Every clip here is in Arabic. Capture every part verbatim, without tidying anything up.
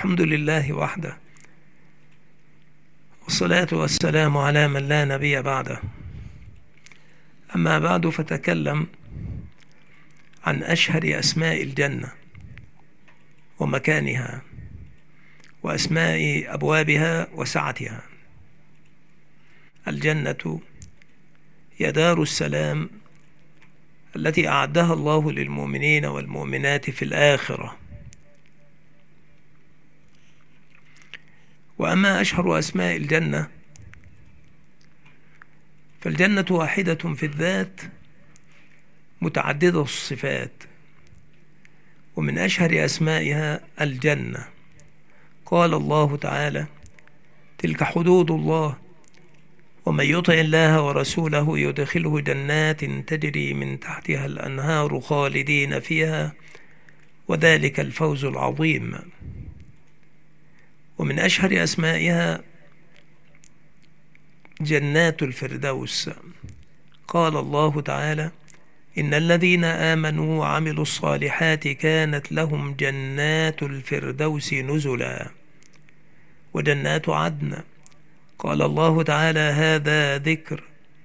الحمد لله وحده، والصلاة والسلام على من لا نبي بعده. أما بعد، فتكلم عن أشهر أسماء الجنة ومكانها وأسماء أبوابها وسعتها. الجنة هي دار السلام التي أعدها الله للمؤمنين والمؤمنات في الآخرة. وأما أشهر أسماء الجنة فالجنة واحدة في الذات متعددة الصفات، ومن أشهر أسمائها الجنة. قال الله تعالى: تلك حدود الله ومن يطع الله ورسوله يدخله جنات تجري من تحتها الأنهار خالدين فيها وذلك الفوز العظيم. ومن أشهر أسمائها جنات الفردوس. قال الله تعالى: إن الذين آمنوا وعملوا الصالحات كانت لهم جنات الفردوس نزلا. وجنات عدن. قال الله تعالى: هذا ذكر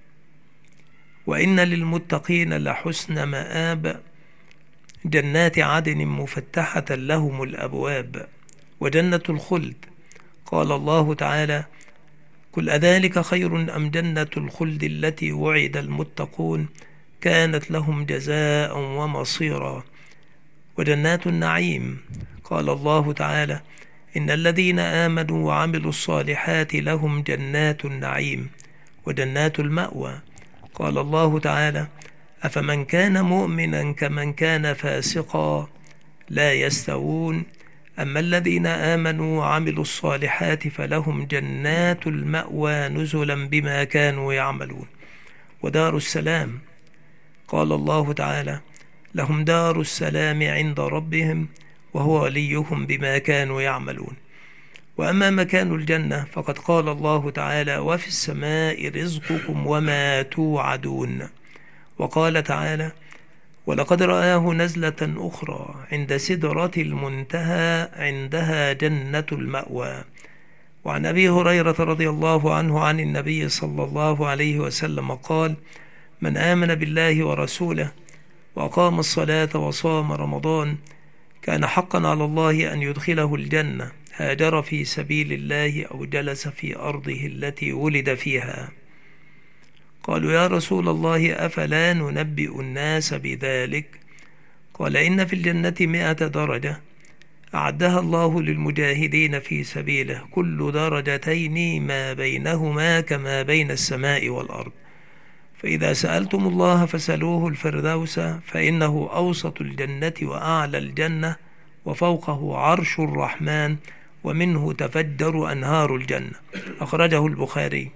وإن للمتقين لحسن مآب. جنات عدن مفتحة لهم الأبواب. وجنة الخلد. قال الله تعالى: قل أذلك خير أم جنة الخلد التي وعد المتقون كانت لهم جزاء ومصيرا. وجنات النعيم. قال الله تعالى: إن الذين آمنوا وعملوا الصالحات لهم جنات النعيم. وجنات المأوى. قال الله تعالى: أفمن كان مؤمنا كمن كان فاسقا لا يستوون. أما الذين آمنوا وعملوا الصالحات فلهم جنات المأوى نزلا بما كانوا يعملون. ودار السلام. قال الله تعالى: لهم دار السلام عند ربهم وهو وليهم بما كانوا يعملون. وأما مكان الجنة فقد قال الله تعالى: وفي السماء رزقكم وما توعدون. وقال تعالى: ولقد رآه نزلة أخرى عند سدرة المنتهى عندها جنة المأوى. وعن أبي هريرة رضي الله عنه عن النبي صلى الله عليه وسلم قال: من آمن بالله ورسوله وأقام الصلاة وصام رمضان كان حقا على الله أن يدخله الجنة، هاجر في سبيل الله أو جلس في أرضه التي ولد فيها. قالوا: يا رسول الله أفلا ننبئ الناس بذلك؟ قال: إن في الجنة مئة درجة أعدها الله للمجاهدين في سبيله، كل درجتين ما بينهما كما بين السماء والأرض. فإذا سألتم الله فسألوه الفردوس فإنه أوسط الجنة وأعلى الجنة وفوقه عرش الرحمن ومنه تفجر أنهار الجنة. أخرجه البخاري.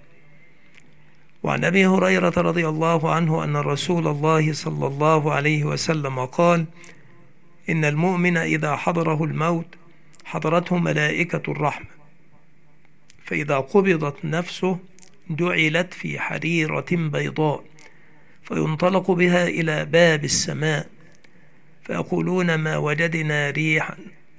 وعن أبي هريرة رضي الله عنه أن رسول الله صلى الله عليه وسلم قال: إن المؤمن إذا حضره الموت حضرته ملائكة الرحمة، فإذا قبضت نفسه جعلت في حريرة بيضاء، فينطلق بها إلى باب السماء فيقولون: ما وجدنا ريحا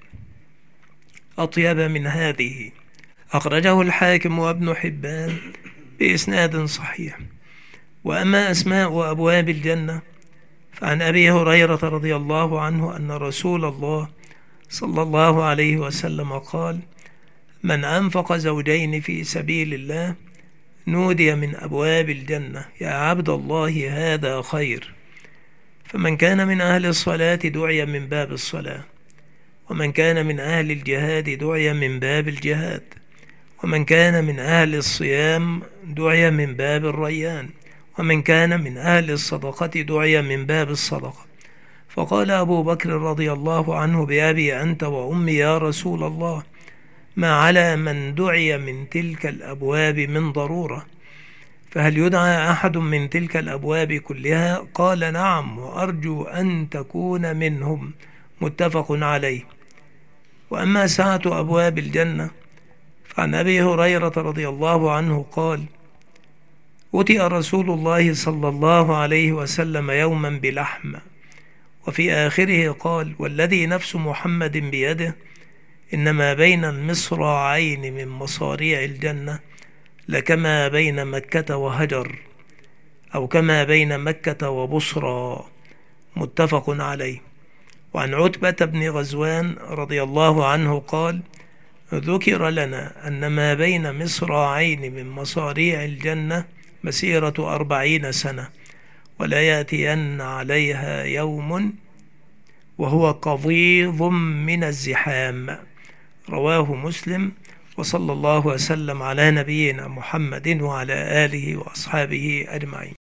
أطيب من هذه. أخرجه الحاكم وابن حبان بإسناد صحيح. وأما أسماء أبواب الجنة فعن أبي هريرة رضي الله عنه أن رسول الله صلى الله عليه وسلم قال: من أنفق زوجين في سبيل الله نودي من أبواب الجنة: يا عبد الله هذا خير. فمن كان من أهل الصلاة دعي من باب الصلاة، ومن كان من أهل الجهاد دعي من باب الجهاد، ومن كان من أهل الصيام دعي من باب الريان، ومن كان من أهل الصدقة دعي من باب الصدقة. فقال أبو بكر رضي الله عنه: بأبي أنت وأمي يا رسول الله، ما على من دعي من تلك الأبواب من ضرورة، فهل يدعى أحد من تلك الأبواب كلها؟ قال: نعم، وأرجو أن تكون منهم. متفق عليه. وأما سعة أبواب الجنة فعن أبي هريرة رضي الله عنه قال: أتي رسول الله صلى الله عليه وسلم يوما بلحم، وفي آخره قال: والذي نفس محمد بيده إنما بين المصراعين من مصاريع الجنة لكما بين مكة وهجر، أو كما بين مكة وبصرى. متفق عليه. وعن عتبة بن غزوان رضي الله عنه قال: ذكر لنا أن ما بين مصراعين من مصاريع الجنة مسيرة أربعين سنة، ولا يأتين عليها يوم وهو قضيض من الزحام. رواه مسلم. وصلى الله وسلم على نبينا محمد وعلى آله وأصحابه أجمعين.